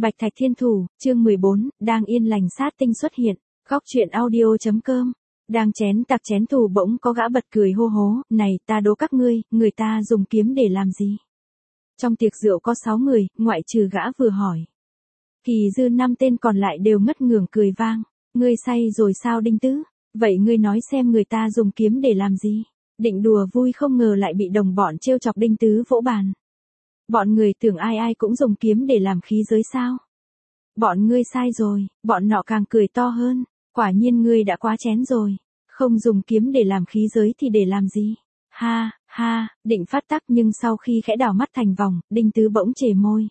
Bạch Thạch Thiên Thủ, chương 14, đang yên lành sát tinh xuất hiện, góc truyện audio.com. Đang chén tạc chén thủ bỗng có gã bật cười hô hố, này ta đố các ngươi, người ta dùng kiếm để làm gì? Trong tiệc rượu có 6 người, ngoại trừ gã vừa hỏi. Kỳ dư 5 tên còn lại đều ngất ngưởng cười vang, ngươi say rồi sao Đinh Tứ? Vậy ngươi nói xem người ta dùng kiếm để làm gì? Định đùa vui không ngờ lại bị đồng bọn trêu chọc. Đinh Tứ vỗ bàn. Bọn người tưởng ai ai cũng dùng kiếm để làm khí giới sao? Bọn ngươi sai rồi, bọn nọ càng cười to hơn, quả nhiên ngươi đã quá chén rồi, không dùng kiếm để làm khí giới thì để làm gì? Ha, ha, định phát tắc nhưng sau khi khẽ đảo mắt thành vòng, Đinh Tứ bỗng chề môi.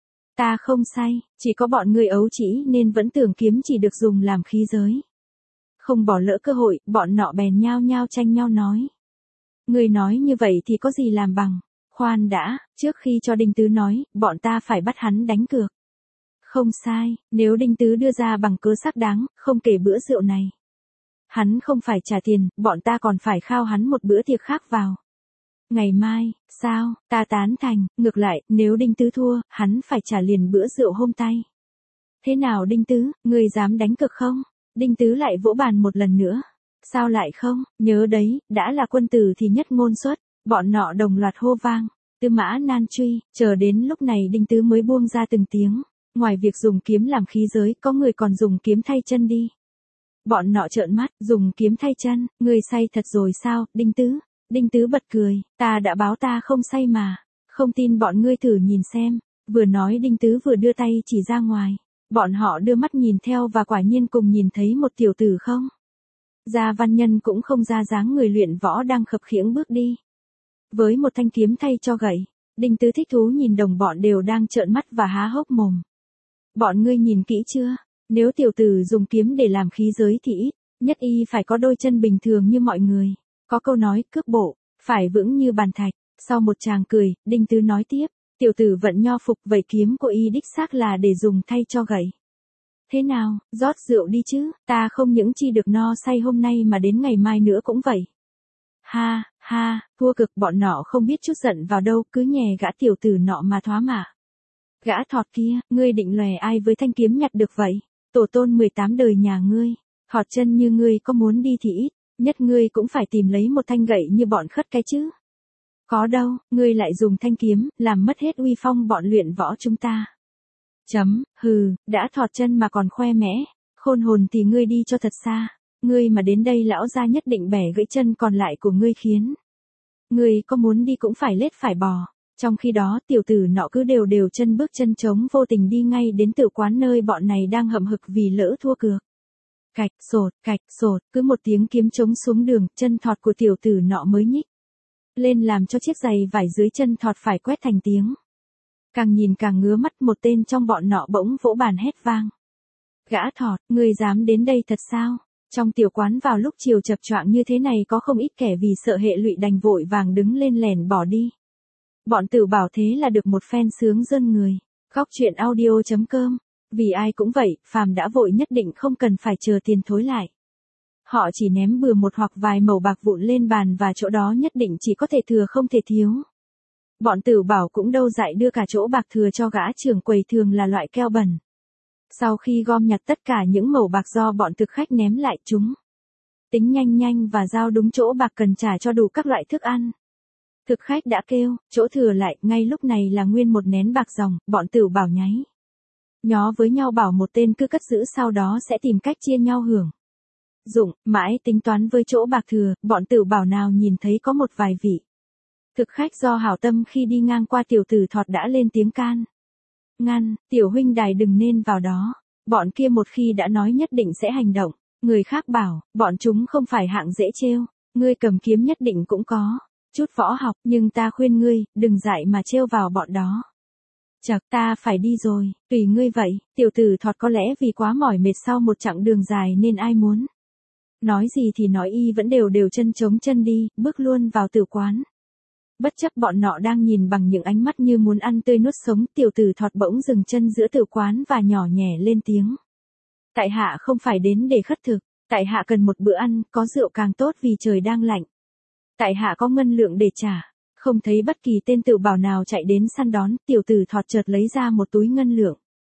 Ta không say, chỉ có bọn ngươi ấu trĩ nên vẫn tưởng kiếm chỉ được dùng làm khí giới. Không bỏ lỡ cơ hội, bọn nọ bèn nhao nhao tranh nhau nói. Ngươi nói như vậy thì có gì làm bằng? Khoan đã, trước khi cho Đinh Tứ nói, bọn ta phải bắt hắn đánh cược. Không sai, nếu Đinh Tứ đưa ra bằng cớ xác đáng, không kể bữa rượu này. Hắn không phải trả tiền, bọn ta còn phải khao hắn một bữa tiệc khác vào. Ngày mai, sao, ta tán thành, ngược lại, nếu Đinh Tứ thua, hắn phải trả liền bữa rượu hôm tay. Thế nào Đinh Tứ, ngươi dám đánh cược không? Đinh Tứ lại vỗ bàn một lần nữa. Sao lại không, nhớ đấy, đã là quân tử thì nhất ngôn xuất, bọn nọ đồng loạt hô vang. Tư mã nan truy, chờ đến lúc này Đinh Tứ mới buông ra từng tiếng. Ngoài việc dùng kiếm làm khí giới, có người còn dùng kiếm thay chân đi. Bọn nọ trợn mắt, dùng kiếm thay chân, ngươi say thật rồi sao, Đinh Tứ? Đinh Tứ bật cười, ta đã báo ta không say mà, không tin bọn ngươi thử nhìn xem. Vừa nói Đinh Tứ vừa đưa tay chỉ ra ngoài. Bọn họ đưa mắt nhìn theo và quả nhiên cùng nhìn thấy một tiểu tử không. Gia Văn Nhân cũng không ra dáng người luyện võ đang khập khiễng bước đi. Với một thanh kiếm thay cho gậy, Đinh Tứ thích thú nhìn đồng bọn đều đang trợn mắt và há hốc mồm. Bọn ngươi nhìn kỹ chưa? Nếu tiểu tử dùng kiếm để làm khí giới thì ít, nhất y phải có đôi chân bình thường như mọi người. Có câu nói, cước bộ, phải vững như bàn thạch. Sau một tràng cười, Đinh Tứ nói tiếp, tiểu tử vận nho phục, vậy kiếm của y đích xác là để dùng thay cho gậy. Thế nào, rót rượu đi chứ, ta không những chi được no say hôm nay mà đến ngày mai nữa cũng vậy. Ha, ha, thua cực, bọn nọ không biết chút giận vào đâu, cứ nhè gã tiểu tử nọ mà thoá mạ. Gã thọt kia, ngươi định lòe ai với thanh kiếm nhặt được vậy? Tổ tôn 18 đời nhà ngươi, thọt chân như ngươi có muốn đi thì ít, nhất ngươi cũng phải tìm lấy một thanh gậy như bọn khất cái chứ. Có đâu, ngươi lại dùng thanh kiếm, làm mất hết uy phong bọn luyện võ chúng ta. Hừ, đã thọt chân mà còn khoe mẽ, khôn hồn thì ngươi đi cho thật xa, ngươi mà đến đây lão gia nhất định bẻ gãy chân còn lại của ngươi khiến. Ngươi có muốn đi cũng phải lết phải bò. Trong khi đó tiểu tử nọ cứ đều đều chân bước chân trống vô tình đi ngay đến tử quán nơi bọn này đang hậm hực vì lỡ thua cược. Cạch sột, cứ một tiếng kiếm trống xuống đường, chân thọt của tiểu tử nọ mới nhích lên làm cho chiếc giày vải dưới chân thọt phải quét thành tiếng. Càng nhìn càng ngứa mắt, một tên trong bọn nọ bỗng vỗ bàn hét vang. Gã thọt, ngươi dám đến đây thật sao? Trong tiểu quán vào lúc chiều chập choạng như thế này có không ít kẻ vì sợ hệ lụy đành vội vàng đứng lên lèn bỏ đi. Bọn Tử Bảo thế là được một phen sướng rơn người. Góc truyện audio.com. Vì ai cũng vậy, phàm đã vội nhất định không cần phải chờ tiền thối lại. Họ chỉ ném bừa một hoặc vài mẩu bạc vụn lên bàn và chỗ đó nhất định chỉ có thể thừa không thể thiếu. Bọn Tử Bảo cũng đâu dại đưa cả chỗ bạc thừa cho gã trưởng quầy, thường là loại keo bẩn. Sau khi gom nhặt tất cả những mẩu bạc do bọn thực khách ném lại, chúng tính nhanh và giao đúng chỗ bạc cần trả cho đủ các loại thức ăn. Thực khách đã kêu, chỗ thừa lại, ngay lúc này là nguyên một nén bạc ròng, bọn Tử Bảo nháy nhó với nhau bảo một tên cứ cất giữ, sau đó sẽ tìm cách chia nhau hưởng dụng. Mãi tính toán với chỗ bạc thừa, bọn Tử Bảo nào nhìn thấy có một vài vị thực khách do hảo tâm khi đi ngang qua tiểu tử thọt đã lên tiếng can ngăn, tiểu huynh đài đừng nên vào đó. Bọn kia một khi đã nói nhất định sẽ hành động. Người khác bảo, bọn chúng không phải hạng dễ trêu, ngươi cầm kiếm nhất định cũng có chút võ học, nhưng ta khuyên ngươi, đừng dại mà trêu vào bọn đó. Chậc, ta phải đi rồi, tùy ngươi vậy. Tiểu tử thọt có lẽ vì quá mỏi mệt sau một chặng đường dài nên ai muốn nói gì thì nói, y vẫn đều đều chân chống chân đi, bước luôn vào tử quán. Bất chấp bọn nọ đang nhìn bằng những ánh mắt như muốn ăn tươi nuốt sống, tiểu tử thọt bỗng dừng chân giữa tử quán và nhỏ nhẹ lên tiếng. Tại hạ không phải đến để khất thực, tại hạ cần một bữa ăn, có rượu càng tốt vì trời đang lạnh. Tại hạ có ngân lượng để trả. Không thấy bất kỳ tên Tử Bảo nào chạy đến săn đón, tiểu tử thọt chợt lấy ra một túi ngân lượng.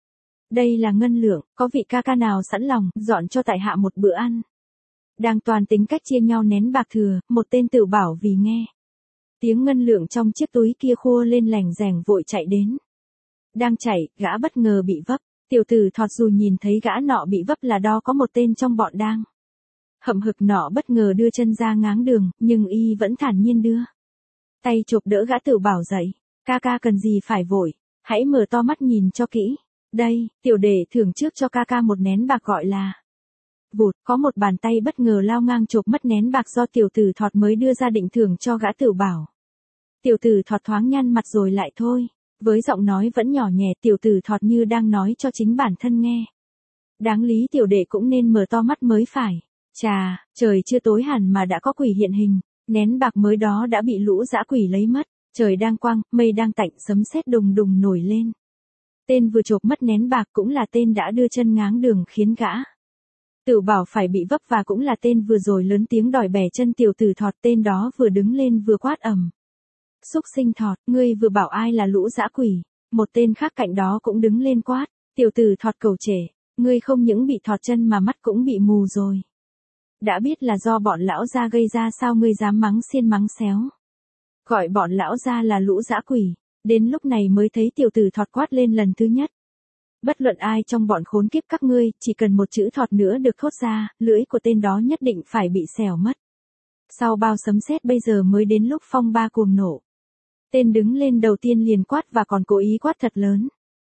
Đây là Ngân Lượng, có vị ca ca nào sẵn lòng dọn cho tại hạ một bữa ăn. Đang toàn tính cách chia nhau nén bạc thừa, một tên Tửu Bảo vì nghe tiếng Ngân Lượng trong chiếc túi kia khua lên lành rèng vội chạy đến. Đang chạy, gã bất ngờ bị vấp. Tiểu tử Thọt dù nhìn thấy gã nọ bị vấp là đo có một tên trong bọn đang hậm hực nọ bất ngờ đưa chân ra ngáng đường, nhưng y vẫn thản nhiên đưa tay chộp đỡ gã Tửu Bảo dậy. Ca ca cần gì phải vội, hãy mở to mắt nhìn cho kỹ. Đây, tiểu đệ thưởng trước cho ca ca một nén bạc gọi là. Vụt, có một bàn tay bất ngờ lao ngang chộp mất nén bạc do tiểu tử Thọt mới đưa ra định thưởng cho gã Tửu Bảo. Tiểu tử Thọt thoáng nhăn mặt rồi lại thôi. Với giọng nói vẫn nhỏ nhẹ, tiểu tử Thọt như đang nói cho chính bản thân nghe. Đáng lý tiểu đệ cũng nên mở to mắt mới phải. Chà, trời chưa tối hẳn mà đã có quỷ hiện hình, nén bạc mới đó đã bị lũ dã quỷ lấy mất. Trời đang quang, mây đang tạnh, sấm sét đùng đùng nổi lên. Tên vừa chộp mất nén bạc cũng là tên đã đưa chân ngáng đường khiến gã Tửu Bảo phải bị vấp, và cũng là tên vừa rồi lớn tiếng đòi bẻ chân tiểu tử Thọt. Tên đó vừa đứng lên vừa quát ầm. Xúc sinh Thọt, ngươi vừa bảo ai là lũ dã quỷ. Một tên khác cạnh đó cũng đứng lên quát. Tiểu tử Thọt cầu trể, ngươi không những bị thọt chân mà mắt cũng bị mù rồi. Đã biết là do bọn lão gia gây ra, sao ngươi dám mắng xiên mắng xéo. Gọi bọn lão gia là lũ dã quỷ. Đến lúc này mới thấy tiểu tử Thọt quát lên lần thứ nhất. Bất luận ai trong bọn khốn kiếp các ngươi, chỉ cần một chữ Thọt nữa được thốt ra, lưỡi của tên đó nhất định phải bị xẻo mất. Sau bao sấm sét bây giờ mới đến lúc phong ba cuồng nổ. Tên đứng lên đầu tiên liền quát, và còn cố ý quát thật lớn.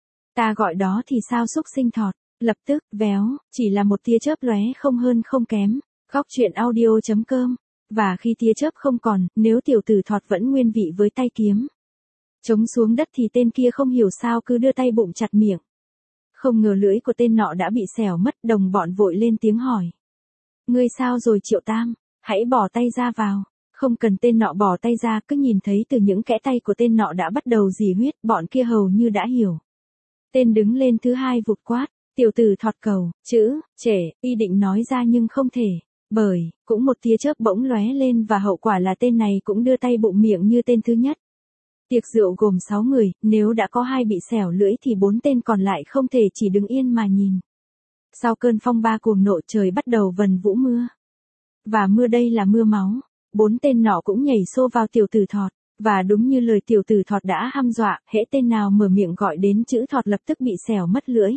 Ta gọi đó thì sao xúc sinh Thọt. Lập tức, véo, chỉ là một tia chớp lóe không hơn không kém. Góc truyện audio.com. Và khi tia chớp không còn, nếu tiểu tử Thọt vẫn nguyên vị với tay kiếm chống xuống đất thì tên kia không hiểu sao cứ đưa tay bụng chặt miệng. Không ngờ lưỡi của tên nọ đã bị xẻo mất, đồng bọn vội lên tiếng hỏi. Ngươi sao rồi Triệu Tam, hãy bỏ tay ra vào. Không cần tên nọ bỏ tay ra, cứ nhìn thấy từ những kẽ tay của tên nọ đã bắt đầu rỉ huyết, bọn kia hầu như đã hiểu. Tên đứng lên thứ hai vụt quát, tiểu tử Thọt cầu, chữ, trể, y định nói ra nhưng không thể, bởi, cũng một tia chớp bỗng lóe lên và hậu quả là tên này cũng đưa tay bụng miệng như tên thứ nhất. Tiệc rượu gồm 6 người, nếu đã có 2 bị xẻo lưỡi thì 4 tên còn lại không thể chỉ đứng yên mà nhìn. Sau cơn phong ba cuồng nộ trời bắt đầu vần vũ mưa. Và mưa đây là mưa máu. 4 tên nọ cũng nhảy xô vào tiểu tử Thọt. Và đúng như lời tiểu tử Thọt đã hăm dọa, hễ tên nào mở miệng gọi đến chữ Thọt lập tức bị xẻo mất lưỡi.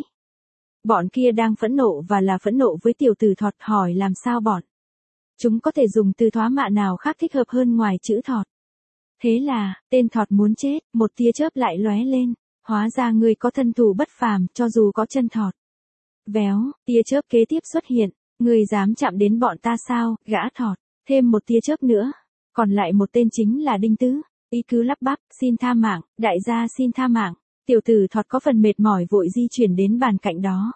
Bọn kia đang phẫn nộ và là phẫn nộ với tiểu tử Thọt, hỏi làm sao bọn chúng có thể dùng từ thoá mạ nào khác thích hợp hơn ngoài chữ Thọt. Thế là, tên Thọt muốn chết, một tia chớp lại lóe lên. Hóa ra ngươi có thân thủ bất phàm, cho dù có chân Thọt. Véo, tia chớp kế tiếp xuất hiện. Ngươi dám chạm đến bọn ta sao, gã Thọt. Thêm một tia chớp nữa. Còn lại một tên chính là Đinh Tứ. Y cứ lắp bắp, xin tha mạng, đại gia xin tha mạng. Tiểu tử Thọt có phần mệt mỏi vội di chuyển đến bàn cạnh đó.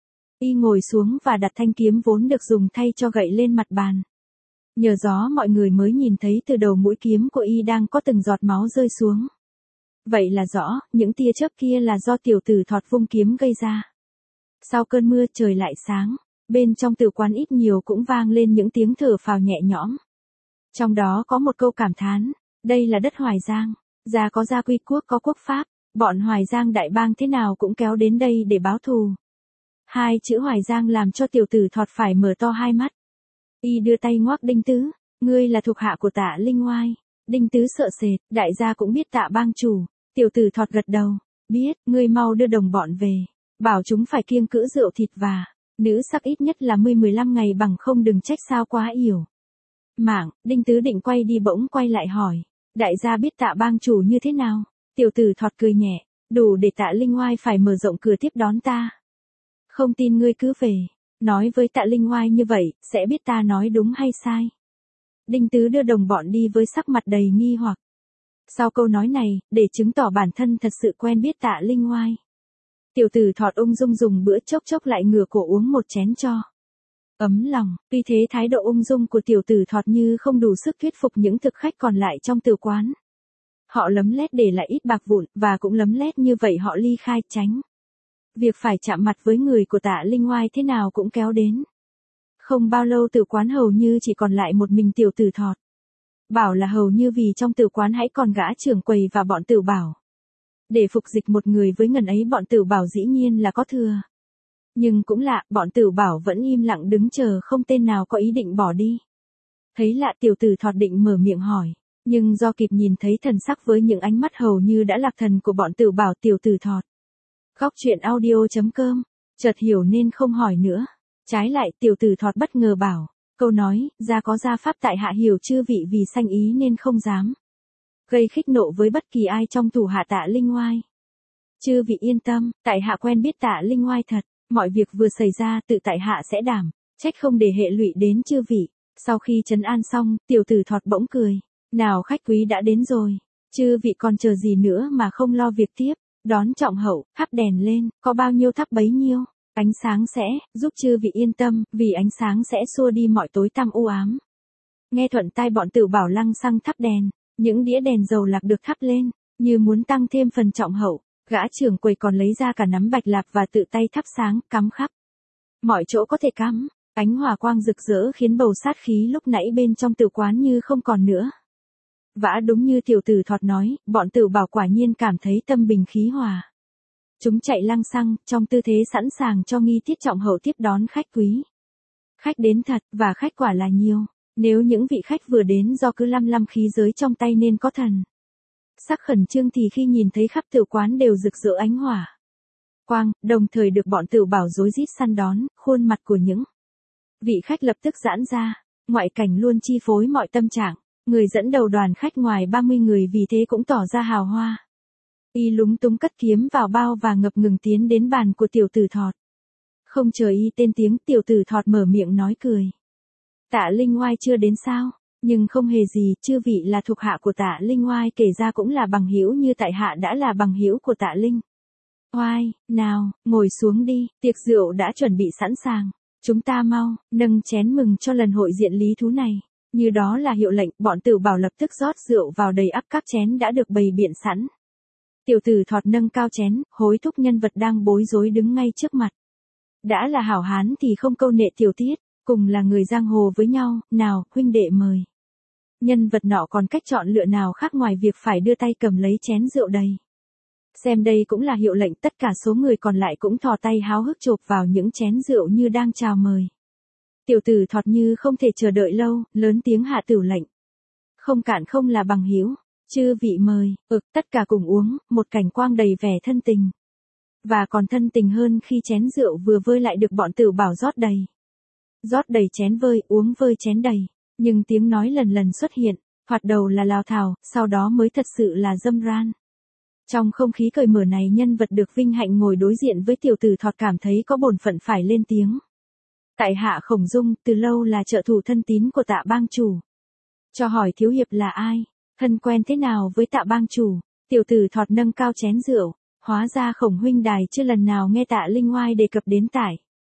Y ngồi xuống và đặt thanh kiếm vốn được dùng thay cho gậy lên mặt bàn. Nhờ gió mọi người mới nhìn thấy từ đầu mũi kiếm của y đang có từng giọt máu rơi xuống. Vậy là rõ, những tia chớp kia là do tiểu tử Thọt vung kiếm gây ra. Sau cơn mưa trời lại sáng, bên trong tử quán ít nhiều cũng vang lên những tiếng thở phào nhẹ nhõm. Trong đó có một câu cảm thán, đây là đất Hoài Giang, gia có gia quy quốc có quốc pháp, bọn Hoài Giang đại bang thế nào cũng kéo đến đây để báo thù. 2 chữ Hoài Giang làm cho tiểu tử Thọt phải mở to hai mắt. Y đưa tay ngoắc Đinh Tứ, ngươi là thuộc hạ của Tạ Linh Oai. Đinh Tứ sợ sệt, đại gia cũng biết Tạ bang chủ. Tiểu tử Thọt gật đầu, biết, ngươi mau đưa đồng bọn về, bảo chúng phải kiêng cữ rượu thịt và nữ sắc ít nhất là 15 ngày, bằng không đừng trách sao quá yểu. Mạng, Đinh Tứ định quay đi bỗng quay lại hỏi, đại gia biết Tạ bang chủ như thế nào? Tiểu tử Thọt cười nhẹ, đủ để Tạ Linh Oai phải mở rộng cửa tiếp đón ta. Không tin ngươi cứ về, nói với Tạ Linh Oai như vậy, sẽ biết ta nói đúng hay sai. Đinh Tứ đưa đồng bọn đi với sắc mặt đầy nghi hoặc. Sau câu nói này, để chứng tỏ bản thân thật sự quen biết Tạ Linh Oai, tiểu tử Thọt ung dung dùng bữa, chốc chốc lại ngửa cổ uống một chén cho ấm lòng. Tuy thế thái độ ung dung của tiểu tử Thọt như không đủ sức thuyết phục những thực khách còn lại trong tử quán. Họ lấm lét để lại ít bạc vụn, và cũng lấm lét như vậy họ ly khai tránh việc phải chạm mặt với người của Tạ Linh Oai thế nào cũng kéo đến. Không bao lâu tử quán hầu như chỉ còn lại một mình tiểu tử Thọt. Bảo là hầu như vì trong tử quán hãy còn gã trưởng quầy và bọn Tử Bảo. Để phục dịch một người với ngần ấy bọn Tửu Bảo dĩ nhiên là có thừa. Nhưng cũng lạ, bọn Tửu Bảo vẫn im lặng đứng chờ không tên nào có ý định bỏ đi. Thấy lạ tiểu tử Thọt định mở miệng hỏi, nhưng do kịp nhìn thấy thần sắc với những ánh mắt hầu như đã lạc thần của bọn Tửu Bảo tiểu tử Thọt. Góc truyện audio.com, chợt hiểu nên không hỏi nữa. Trái lại tiểu tử Thọt bất ngờ bảo, câu nói, gia có gia pháp tại hạ hiểu chư vị vì sanh ý nên không dám. Gây khích nộ với bất kỳ ai trong thủ hạ Tạ Linh Oai. Chư vị yên tâm, tại hạ quen biết Tạ Linh Oai thật, mọi việc vừa xảy ra tự tại hạ sẽ đảm, trách không để hệ lụy đến chư vị. Sau khi trấn an xong, tiểu tử Thọt bỗng cười, nào khách quý đã đến rồi, chư vị còn chờ gì nữa mà không lo việc tiếp, đón trọng hậu, thắp đèn lên, có bao nhiêu thắp bấy nhiêu, ánh sáng sẽ giúp chư vị yên tâm, vì ánh sáng sẽ xua đi mọi tối tăm u ám. Nghe thuận tai bọn Tửu Bảo lăng xăng thắp đèn, những đĩa đèn dầu lạc được thắp lên, như muốn tăng thêm phần trọng hậu, gã trưởng quầy còn lấy ra cả nắm bạch lạp và tự tay thắp sáng, cắm khắp mọi chỗ có thể cắm. Ánh hỏa quang rực rỡ khiến bầu sát khí lúc nãy bên trong tử quán như không còn nữa. Vả đúng như tiểu tử Thọt nói, bọn Tửu Bảo quả nhiên cảm thấy tâm bình khí hòa. Chúng chạy lăng xăng, trong tư thế sẵn sàng cho nghi tiết trọng hậu tiếp đón khách quý. Khách đến thật, và khách quả là nhiều. Nếu những vị khách vừa đến do cứ lăm khí giới trong tay nên có thần sắc khẩn trương thì khi nhìn thấy khắp tử quán đều rực rỡ ánh hỏa quang, đồng thời được bọn Tửu Bảo rối rít săn đón, khuôn mặt của những vị khách lập tức giãn ra, ngoại cảnh luôn chi phối mọi tâm trạng, người dẫn đầu đoàn khách ngoài 30 người vì thế cũng tỏ ra hào hoa. Y lúng túng cất kiếm vào bao và ngập ngừng tiến đến bàn của tiểu tử Thọt. Không chờ y tên tiếng, tiểu tử Thọt mở miệng nói cười. Tạ Linh Oai chưa đến sao? Nhưng không hề gì, chư vị là thuộc hạ của Tạ Linh Oai kể ra cũng là bằng hữu như tại hạ đã là bằng hữu của Tạ Linh Oai, nào, ngồi xuống đi, tiệc rượu đã chuẩn bị sẵn sàng. Chúng ta mau, nâng chén mừng cho lần hội diện lý thú này. Như đó là hiệu lệnh, bọn Tửu Bảo lập tức rót rượu vào đầy ắp các chén đã được bày biện sẵn. Tiểu tử Thọt nâng cao chén, hối thúc nhân vật đang bối rối đứng ngay trước mặt. Đã là hảo hán thì không câu nệ tiểu tiết, cùng là người giang hồ với nhau, nào, huynh đệ mời. Nhân vật nọ còn cách chọn lựa nào khác ngoài việc phải đưa tay cầm lấy chén rượu đầy. Xem đây cũng là hiệu lệnh, tất cả số người còn lại cũng thò tay háo hức chộp vào những chén rượu như đang chào mời. Tiểu tử Thọt như không thể chờ đợi lâu, lớn tiếng hạ tửu lệnh. Không cạn không là bằng hữu, chư vị mời, tất cả cùng uống, một cảnh quang đầy vẻ thân tình. Và còn thân tình hơn khi chén rượu vừa vơi lại được bọn Tửu Bảo rót đầy. Rót đầy chén vơi, uống vơi chén đầy, nhưng tiếng nói lần lần xuất hiện, thoạt đầu là lào thào, sau đó mới thật sự là dâm ran. Trong không khí cởi mở này, nhân vật được vinh hạnh ngồi đối diện với tiểu tử Thọt cảm thấy có bổn phận phải lên tiếng. Tại hạ Khổng Dung, từ lâu là trợ thủ thân tín của Tạ bang chủ. Cho hỏi thiếu hiệp là ai, thân quen thế nào với Tạ bang chủ? Tiểu tử Thọt nâng cao chén rượu, hóa ra Khổng huynh đài chưa lần nào nghe Tạ Linh Oai đề cập đến tại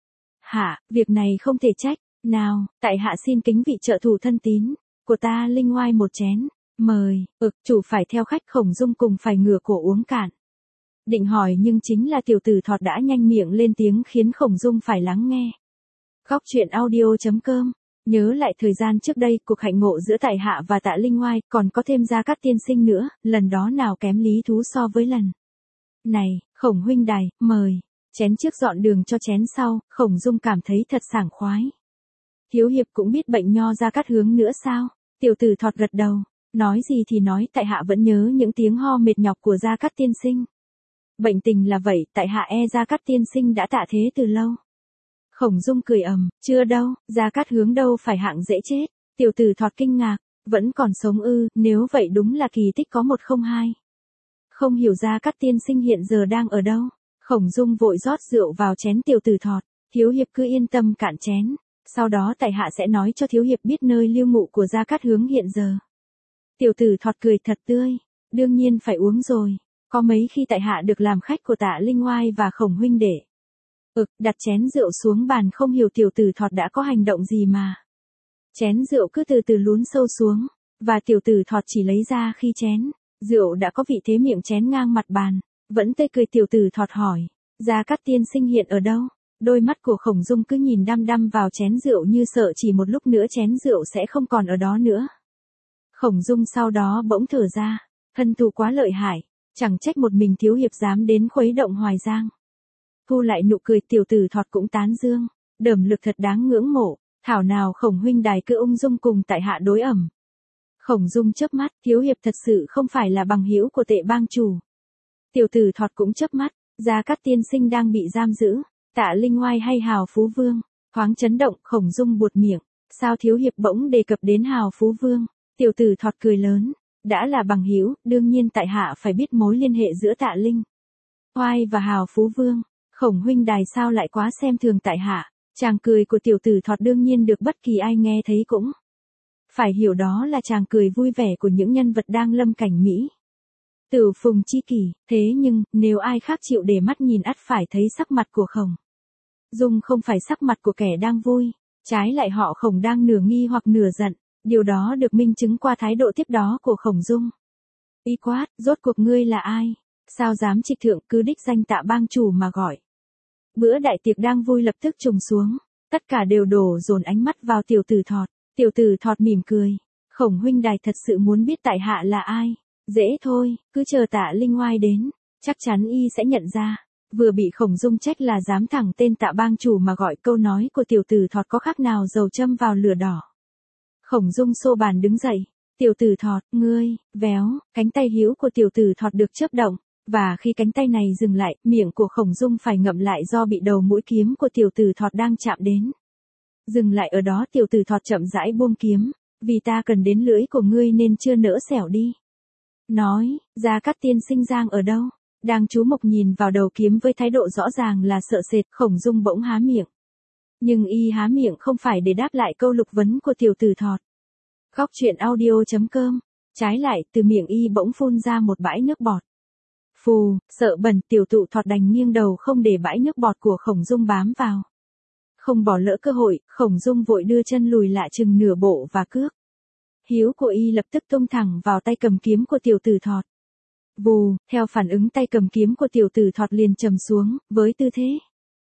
hạ, việc này không thể trách. Nào, tại hạ xin kính vị trợ thủ thân tín của ta Linh Oai một chén. Mời, chủ phải theo khách. Khổng Dung cùng phải ngửa cổ uống cạn. Định hỏi nhưng chính là tiểu tử Thọt đã nhanh miệng lên tiếng khiến Khổng Dung phải lắng nghe. Góc truyện audio.com. Nhớ lại thời gian trước đây, cuộc hạnh ngộ giữa tại hạ và Tạ Linh Oai, còn có thêm Gia Cát tiên sinh nữa, lần đó nào kém lý thú so với lần này. Khổng huynh đài, mời. Chén trước dọn đường cho chén sau, Khổng Dung cảm thấy thật sảng khoái. Thiếu hiệp cũng biết bệnh nho Gia Cát hướng nữa sao? Tiểu tử Thọt gật đầu. Nói gì thì nói, tại hạ vẫn nhớ những tiếng ho mệt nhọc của Gia Cát tiên sinh. Bệnh tình là vậy, tại hạ Gia Cát tiên sinh đã tạ thế từ lâu. Khổng Dung cười chưa đâu, Gia Cát hướng đâu phải hạng dễ chết. Tiểu tử Thọt kinh ngạc, vẫn còn sống ư? Nếu vậy đúng là kỳ tích có một không hai. Không hiểu Gia Cát tiên sinh hiện giờ đang ở đâu. Khổng Dung vội rót rượu vào chén tiểu tử Thọt. Thiếu hiệp cứ yên tâm cạn chén, sau đó tại hạ sẽ nói cho thiếu hiệp biết nơi lưu ngụ của Gia Cát hướng hiện giờ. Tiểu tử Thọt cười thật tươi, đương nhiên phải uống rồi, có mấy khi tại hạ được làm khách của Tạ Linh Oai và Khổng huynh đệ. Đặt chén rượu xuống bàn, không hiểu tiểu tử Thọt đã có hành động gì mà. Chén rượu cứ từ từ lún sâu xuống, và tiểu tử Thọt chỉ lấy ra khi chén rượu đã có vị thế, miệng chén ngang mặt bàn. Vẫn tươi cười tiểu tử Thọt hỏi, Gia Cát tiên sinh hiện ở đâu? Đôi mắt của Khổng Dung cứ nhìn đăm đăm vào chén rượu như sợ chỉ một lúc nữa chén rượu sẽ không còn ở đó nữa. Khổng Dung sau đó bỗng thở ra, thân thù quá lợi hại, Chẳng trách một mình thiếu hiệp dám đến khuấy động Hoài Giang. Thu lại nụ cười, tiểu tử Thọt cũng tán dương, Đởm lực thật đáng ngưỡng mộ, thảo nào Khổng huynh đài cứ ung dung cùng tại hạ đối ẩm. Khổng Dung chớp mắt, thiếu hiệp thật sự không phải là bằng hữu của Tệ bang chủ. Tiểu tử Thọt cũng chớp mắt, Gia Cát tiên sinh đang bị giam giữ, Tạ Linh Oai hay Hào Phú Vương, thoáng chấn động. Khổng Dung buột miệng, sao thiếu hiệp bỗng đề cập đến Hào Phú Vương? Tiểu tử Thọt cười lớn, đã là bằng hữu, đương nhiên tại hạ phải biết mối liên hệ giữa Tạ Linh Oai và Hào Phú Vương. Khổng huynh đài sao lại quá xem thường tại hạ? Chàng cười của tiểu tử Thọt đương nhiên được bất kỳ ai nghe thấy cũng phải hiểu đó là chàng cười vui vẻ của những nhân vật đang lâm cảnh Mỹ Tử phùng chi kỷ. Thế nhưng, nếu ai khác chịu để mắt nhìn ắt phải thấy sắc mặt của Khổng Dung không phải sắc mặt của kẻ đang vui, trái lại họ Khổng đang nửa nghi hoặc nửa giận. Điều đó được minh chứng qua thái độ tiếp đó của Khổng Dung. Y quát, rốt cuộc ngươi là ai? Sao dám trịch thượng cứ đích danh Tạ bang chủ mà gọi? Bữa đại tiệc đang vui lập tức trùng xuống, tất cả đều đổ dồn ánh mắt vào tiểu tử Thọt. Tiểu tử Thọt mỉm cười, Khổng huynh đài thật sự muốn biết tại hạ là ai? Dễ thôi, cứ chờ Tạ Linh Oai đến, chắc chắn y sẽ nhận ra. Vừa bị Khổng Dung trách là dám thẳng tên Tạ bang chủ mà gọi, câu nói của tiểu tử Thọt có khác nào dầu châm vào lửa đỏ. Khổng Dung xô bàn đứng dậy, tiểu tử Thọt, ngươi, véo, cánh tay hữu của tiểu tử Thọt được chớp động, và khi cánh tay này dừng lại, miệng của Khổng Dung phải ngậm lại do bị đầu mũi kiếm của tiểu tử Thọt đang chạm đến. Dừng lại ở đó, tiểu tử Thọt chậm rãi buông kiếm, vì ta cần đến lưỡi của ngươi nên chưa nỡ xẻo đi. Nói, Gia Cát tiên sinh Giang ở đâu? Đang chú mục nhìn vào đầu kiếm với thái độ rõ ràng là sợ sệt, Khổng Dung bỗng há miệng. Nhưng y há miệng không phải để đáp lại câu lục vấn của tiểu tử Thọt. Góc truyện audio.com. Trái lại, từ miệng y bỗng phun ra một bãi nước bọt. Phù, sợ bẩn, tiểu tụ Thọt đành nghiêng đầu không để bãi nước bọt của Khổng Dung bám vào. Không bỏ lỡ cơ hội, Khổng Dung vội đưa chân lùi lại chừng nửa bộ và cước hữu của y lập tức tung thẳng vào tay cầm kiếm của tiểu tử Thọt. Vù, theo phản ứng tay cầm kiếm của tiểu tử Thọt liền trầm xuống, với tư thế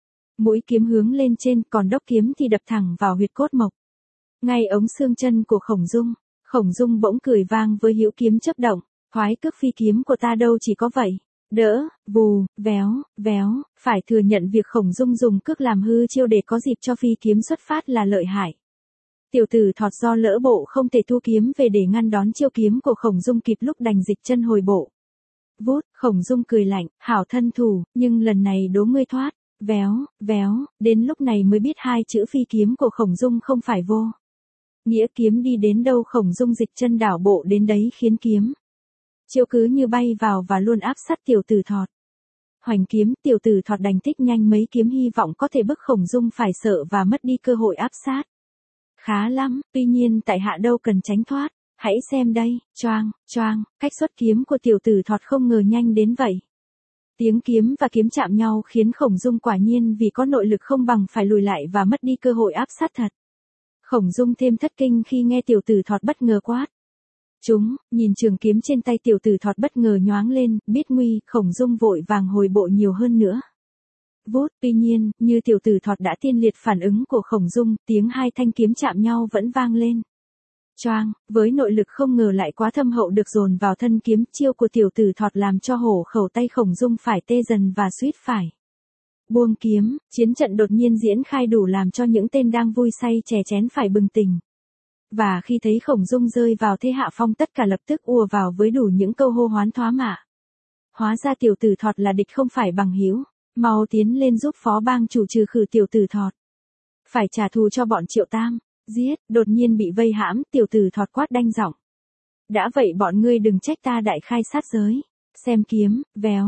mũi kiếm hướng lên trên, còn đốc kiếm thì đập thẳng vào huyệt cốt mộc. Ngay ống xương chân của Khổng Dung. Khổng Dung bỗng cười vang với hữu kiếm chớp động, thoái cước phi kiếm của ta đâu chỉ có vậy. Đỡ, vù, véo, véo, phải thừa nhận việc Khổng Dung dùng cước làm hư chiêu để có dịp cho phi kiếm xuất phát là lợi hại. Tiểu tử Thọt do lỡ bộ không thể thu kiếm về để ngăn đón chiêu kiếm của Khổng Dung kịp lúc đành dịch chân hồi bộ. Vút, Khổng Dung cười lạnh, hảo thân thủ, nhưng lần này đố ngươi thoát. Véo, véo, đến lúc này mới biết hai chữ phi kiếm của Khổng Dung không phải vô nghĩa, kiếm đi đến đâu Khổng Dung dịch chân đảo bộ đến đấy, khiến kiếm chiêu cứ như bay vào và luôn áp sát tiểu tử Thọt. Hoành kiếm, tiểu tử Thọt đành tích nhanh mấy kiếm hy vọng có thể bức Khổng Dung phải sợ và mất đi cơ hội áp sát. Khá lắm, tuy nhiên tại hạ đâu cần tránh thoát, hãy xem đây, choang, choang, cách xuất kiếm của tiểu tử Thọt không ngờ nhanh đến vậy. Tiếng kiếm và kiếm chạm nhau khiến Khổng Dung quả nhiên vì có nội lực không bằng phải lùi lại và mất đi cơ hội áp sát thật. Khổng Dung thêm thất kinh khi nghe tiểu tử Thọt bất ngờ quát. Chúng, nhìn trường kiếm trên tay tiểu tử Thọt bất ngờ nhoáng lên, biết nguy, Khổng Dung vội vàng hồi bộ nhiều hơn nữa. Vút, tuy nhiên, như tiểu tử Thọt đã tiên liệt phản ứng của Khổng Dung, tiếng hai thanh kiếm chạm nhau vẫn vang lên. Choang, với nội lực không ngờ lại quá thâm hậu được dồn vào thân kiếm chiêu của tiểu tử Thọt làm cho hổ khẩu tay Khổng Dung phải tê dần và suýt phải buông kiếm, chiến trận đột nhiên diễn khai đủ làm cho những tên đang vui say chè chén phải bừng tỉnh. Và khi thấy Khổng Dung rơi vào thế hạ phong, tất cả lập tức ùa vào với đủ những câu hô hoán thoá mạ. Hóa ra tiểu tử Thọt là địch không phải bằng hữu, mau tiến lên giúp phó bang chủ trừ khử tiểu tử Thọt. Phải trả thù cho bọn Triệu Tam. Giết, đột nhiên bị vây hãm, tiểu tử Thọt quát đanh giọng. Đã vậy bọn ngươi đừng trách ta đại khai sát giới. Xem kiếm,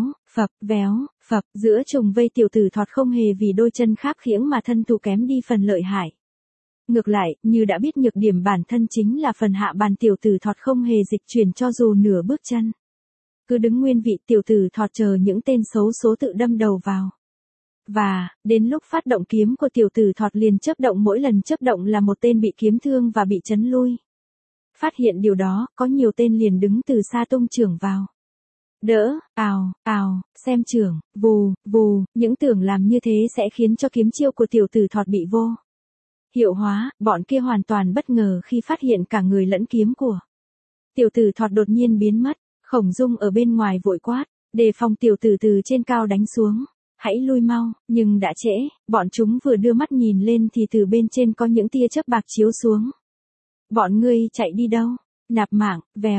véo, phập, giữa trùng vây tiểu tử Thọt không hề vì đôi chân kháp khiễng mà thân thủ kém đi phần lợi hại. Ngược lại, như đã biết nhược điểm bản thân chính là phần hạ bàn, tiểu tử Thọt không hề dịch chuyển cho dù nửa bước chân. Cứ đứng nguyên vị, tiểu tử Thọt chờ những tên xấu số tự đâm đầu vào. Và, đến lúc phát động kiếm của tiểu tử Thọt liền chớp động, mỗi lần chớp động là một tên bị kiếm thương và bị chấn lui. Phát hiện điều đó, có nhiều tên liền đứng từ xa tung chưởng vào. Đỡ, ào, xem chưởng, vù, những tưởng làm như thế sẽ khiến cho kiếm chiêu của tiểu tử Thọt bị vô hiệu hóa, bọn kia hoàn toàn bất ngờ khi phát hiện cả người lẫn kiếm của tiểu tử Thọt đột nhiên biến mất. Khổng Dung ở bên ngoài vội quát, Đề phòng tiểu tử từ trên cao đánh xuống. Hãy lui mau, nhưng đã trễ, bọn chúng vừa đưa mắt nhìn lên thì từ bên trên có những tia chớp bạc chiếu xuống. Bọn ngươi chạy đi đâu? Nạp Mạng,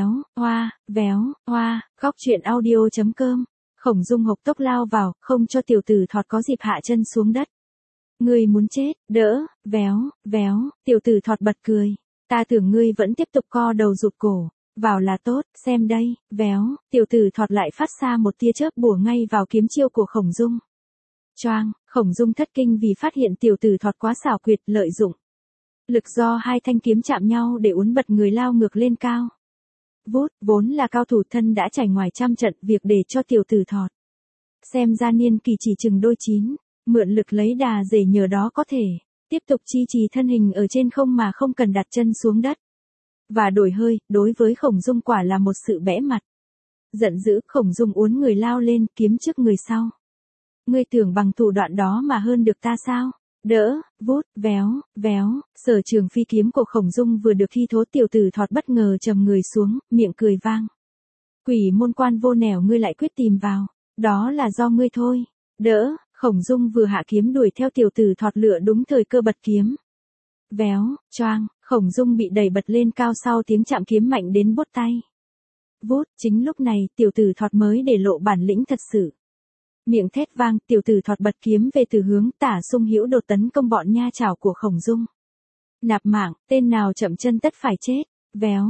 véo, hoa, góc truyện audio.com. Khổng Dung hộc tốc lao vào, không cho tiểu tử thọt có dịp hạ chân xuống đất. Ngươi muốn chết, đỡ, véo, tiểu tử thọt bật cười. Ta tưởng ngươi vẫn tiếp tục co đầu rụt cổ. Vào là tốt, xem đây, véo, tiểu tử thọt lại phát ra một tia chớp bủa ngay vào kiếm chiêu của Khổng Dung. Choang, Khổng Dung thất kinh vì phát hiện tiểu tử thọt quá xảo quyệt lợi dụng lực do hai thanh kiếm chạm nhau để uốn bật người lao ngược lên cao. Vút, vốn là cao thủ thân đã trải ngoài trăm trận việc để cho tiểu tử thọt. Xem ra niên kỳ chỉ chừng đôi chín, mượn lực lấy đà để nhờ đó có thể tiếp tục chi trì thân hình ở trên không mà không cần đặt chân xuống đất. Và đổi hơi, đối với Khổng Dung quả là một sự bẽ mặt. Giận dữ, Khổng Dung uốn người lao lên, kiếm trước người sau. Ngươi tưởng bằng thủ đoạn đó mà hơn được ta sao? Đỡ, vút, véo, Sở Trường phi kiếm của Khổng Dung vừa được thi thố tiểu tử thọt bất ngờ trầm người xuống, miệng cười vang. Quỷ môn quan vô nẻo ngươi lại quyết tìm vào, đó là do ngươi thôi. Đỡ, Khổng Dung vừa hạ kiếm đuổi theo tiểu tử thọt lựa đúng thời cơ bật kiếm. Véo, choang, Khổng Dung bị đẩy bật lên cao sau tiếng chạm kiếm mạnh đến bốt tay. Vút, chính lúc này tiểu tử thọt mới để lộ bản lĩnh thật sự. Miệng thét vang, tiểu tử thọt bật kiếm về từ hướng tả xung hữu đột tấn công bọn nha chảo của Khổng Dung. Nạp Mạng, tên nào chậm chân tất phải chết. Véo,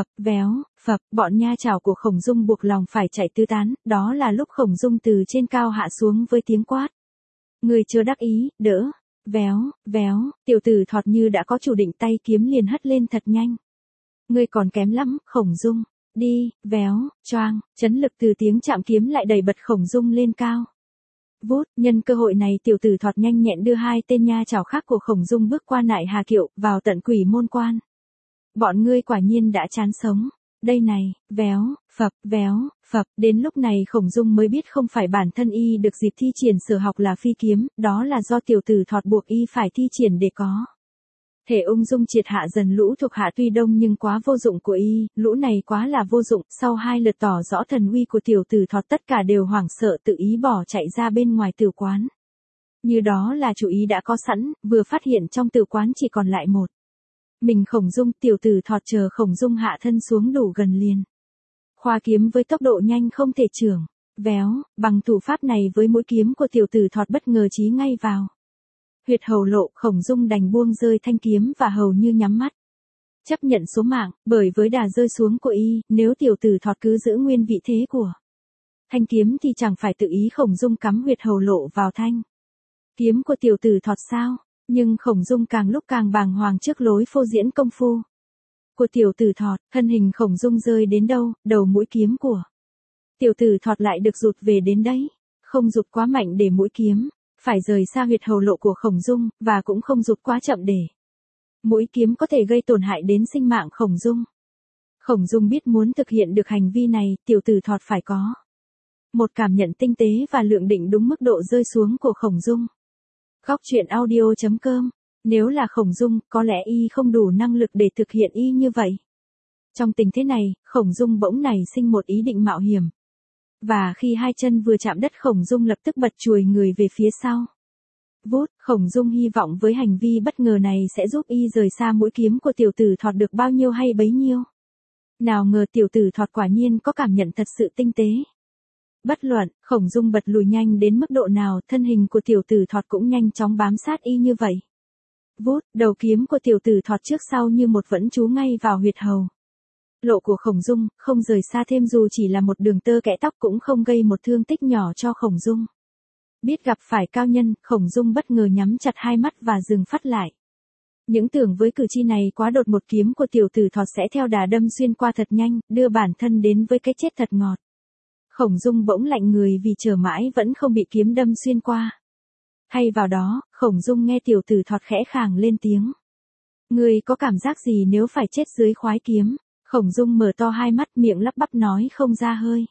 phập, bọn nha chảo của Khổng Dung buộc lòng phải chạy tứ tán, đó là lúc Khổng Dung từ trên cao hạ xuống với tiếng quát. Người chưa đắc ý, đỡ. Véo, tiểu tử thọt như đã có chủ định tay kiếm liền hất lên thật nhanh. Ngươi còn kém lắm, Khổng Dung. Đi, véo, choang, chấn lực từ tiếng chạm kiếm lại đẩy bật Khổng Dung lên cao. Vút, nhân cơ hội này tiểu tử thọt nhanh nhẹn đưa hai tên nha chảo khác của Khổng Dung bước qua nại hà kiệu, vào tận quỷ môn quan. Bọn ngươi quả nhiên đã chán sống. Đây này, véo, phập, đến lúc này Khổng Dung mới biết không phải bản thân y được dịp thi triển sở học là phi kiếm, đó là do tiểu tử thọt buộc y phải thi triển để có thể ung dung triệt hạ dần lũ thuộc hạ tuy đông nhưng quá vô dụng của y, lũ này quá là vô dụng, sau hai lượt tỏ rõ thần uy của tiểu tử thọt tất cả đều hoảng sợ tự ý bỏ chạy ra bên ngoài tử quán. Như đó là chủ ý đã có sẵn, vừa phát hiện trong tử quán chỉ còn lại một mình Khổng Dung, tiểu tử thọt chờ Khổng Dung hạ thân xuống đủ gần liền. Khoa kiếm với tốc độ nhanh không thể chưởng, véo, bằng thủ pháp này với mũi kiếm của tiểu tử thọt bất ngờ chí ngay vào huyệt hầu lộ, Khổng Dung đành buông rơi thanh kiếm và hầu như nhắm mắt. Chấp nhận số mạng, bởi với đà rơi xuống của y, nếu tiểu tử thọt cứ giữ nguyên vị thế của thanh kiếm thì chẳng phải tự ý Khổng Dung cắm huyệt hầu lộ vào thanh kiếm của tiểu tử thọt sao? Nhưng Khổng Dung càng lúc càng bàng hoàng trước lối phô diễn công phu của tiểu tử thọt, thân hình Khổng Dung rơi đến đâu, đầu mũi kiếm của tiểu tử thọt lại được rụt về đến đấy, không rụt quá mạnh để mũi kiếm phải rời xa huyệt hầu lộ của Khổng Dung, và cũng không rụt quá chậm để mũi kiếm có thể gây tổn hại đến sinh mạng Khổng Dung. Khổng Dung biết muốn thực hiện được hành vi này, tiểu tử thọt phải có một cảm nhận tinh tế và lượng định đúng mức độ rơi xuống của Khổng Dung. Góc truyện audio.com. Nếu là Khổng Dung, có lẽ y không đủ năng lực để thực hiện y như vậy. Trong tình thế này, Khổng Dung bỗng nảy sinh một ý định mạo hiểm. Và khi hai chân vừa chạm đất Khổng Dung lập tức bật chùi người về phía sau. Vút, Khổng Dung hy vọng với hành vi bất ngờ này sẽ giúp y rời xa mũi kiếm của tiểu tử thọt được bao nhiêu hay bấy nhiêu. Nào ngờ tiểu tử thọt quả nhiên có cảm nhận thật sự tinh tế. Bất luận, Khổng Dung bật lùi nhanh đến mức độ nào, thân hình của tiểu tử thọt cũng nhanh chóng bám sát y như vậy. Vút, đầu kiếm của tiểu tử thọt trước sau như một vẫn chú ngay vào huyệt hầu lộ của Khổng Dung, không rời xa thêm dù chỉ là một đường tơ kẽ tóc cũng không gây một thương tích nhỏ cho Khổng Dung. Biết gặp phải cao nhân, Khổng Dung bất ngờ nhắm chặt hai mắt và dừng phát lại. Những tưởng với cử chỉ này quá đột một kiếm của tiểu tử thọt sẽ theo đà đâm xuyên qua thật nhanh, đưa bản thân đến với cái chết thật ngọt. Khổng Dung bỗng lạnh người vì chờ mãi vẫn không bị kiếm đâm xuyên qua. Thay vào đó, Khổng Dung nghe tiểu tử thọt khẽ khàng lên tiếng. Ngươi có cảm giác gì nếu phải chết dưới khoái kiếm? Khổng Dung mở to hai mắt, miệng lắp bắp nói không ra hơi.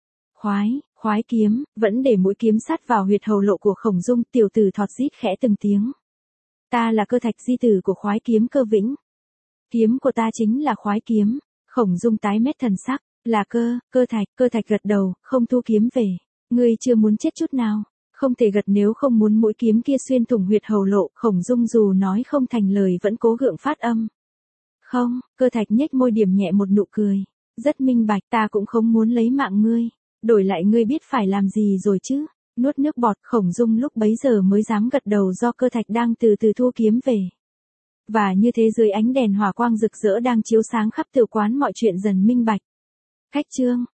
Khoái kiếm, vẫn để mũi kiếm sát vào huyệt hầu lộ của Khổng Dung, tiểu tử thọt rít khẽ từng tiếng. Ta là cơ thạch di tử của khoái kiếm Cơ Vĩnh. Kiếm của ta chính là khoái kiếm. Khổng Dung tái mét thần sắc, Là cơ thạch gật đầu, không thu kiếm về. Ngươi chưa muốn chết chút nào. Không thể gật nếu không muốn mũi kiếm kia xuyên thủng huyệt hầu lộ, Khổng Dung dù nói không thành lời vẫn cố gượng phát âm. Không, cơ thạch nhếch môi điểm nhẹ một nụ cười. Rất minh bạch, ta cũng không muốn lấy mạng ngươi. Đổi lại ngươi biết phải làm gì rồi chứ. Nuốt nước bọt, Khổng Dung lúc bấy giờ mới dám gật đầu do cơ thạch đang từ từ thu kiếm về. Và như thế dưới ánh đèn hỏa quang rực rỡ đang chiếu sáng khắp tiểu quán mọi chuyện dần minh bạch. Khách trương,